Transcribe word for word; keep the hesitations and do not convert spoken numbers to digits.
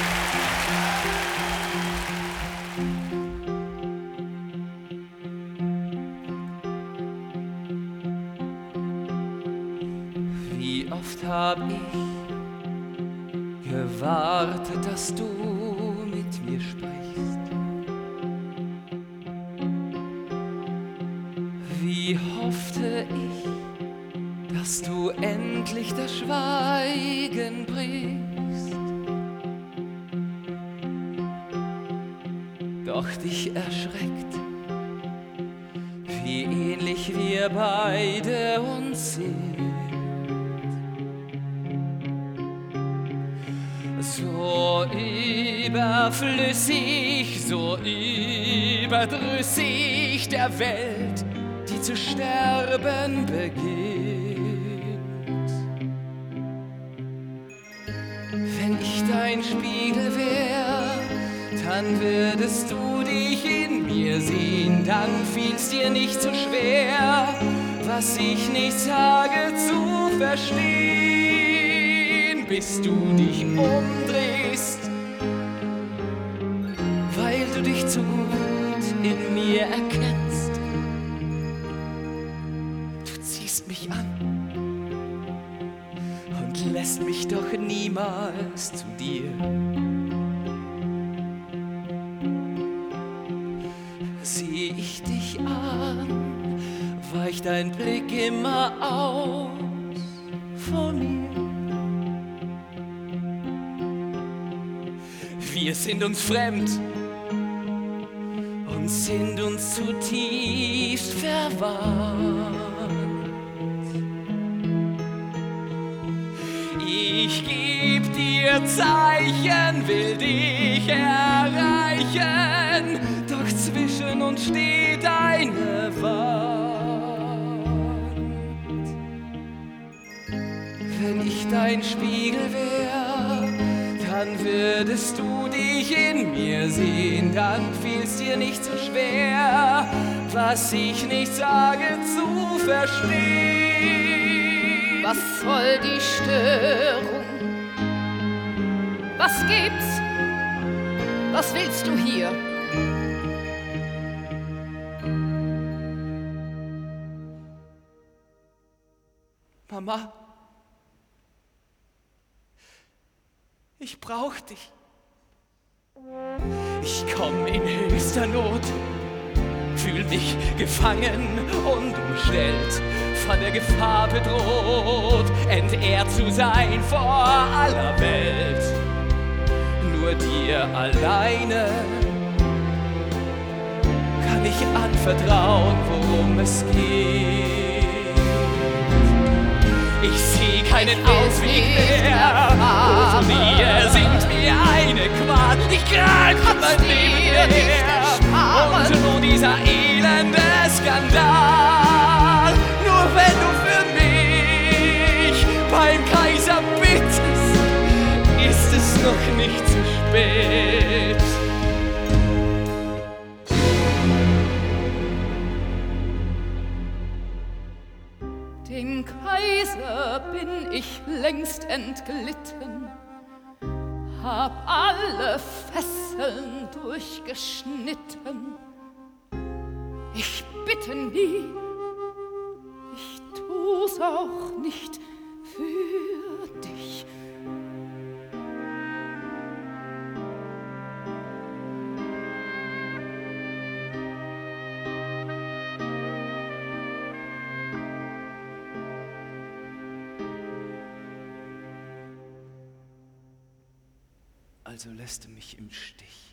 Wie oft hab ich gewartet, dass du mit mir sprichst. Wie hoffte ich, dass du endlich das Schweigen brichst. Doch dich erschreckt, wie ähnlich wir beide uns sind. So überflüssig, so überdrüssig der Welt, die zu sterben beginnt. Wenn ich dein Spiegel wär, dann würdest du dich in mir sehen, dann fiel's dir nicht so schwer, was ich nicht sage zu verstehen, bis du dich umdrehst, weil du dich zu gut in mir erkennst. Du ziehst mich an und lässt mich doch niemals zu dir. Sieh ich dich an, weicht dein Blick immer aus vor mir. Wir sind uns fremd und sind uns zutiefst verwandt. Ich geb dir Zeichen, will dich erreichen, doch zwischen uns steht eine Wand. Wenn ich dein Spiegel wär, dann würdest du dich in mir sehen, dann fiel's dir nicht so schwer, was ich nicht sage zu verstehen. Was soll die Störung? Was gibt's? Was willst du hier? Mama, ich brauch dich. Ich komm in höchster Not, fühl mich gefangen und umstellt, von der Gefahr bedroht, entehrt zu sein vor aller Welt. Nur dir alleine kann ich anvertrauen, worum es geht. Ich seh keinen Ausweg mehr, von dir singt mir eine Qual. Ich krank mein Leben her, und nur dieser elende Skandal. Nur wenn du für mich beim Kaiser bittest, ist es noch nicht zu spät. Dem Kaiser bin ich längst entglitten, hab alle Fesseln durchgeschnitten. Ich bitte nie, ich tu's auch nicht für dich. Also lässt du mich im Stich.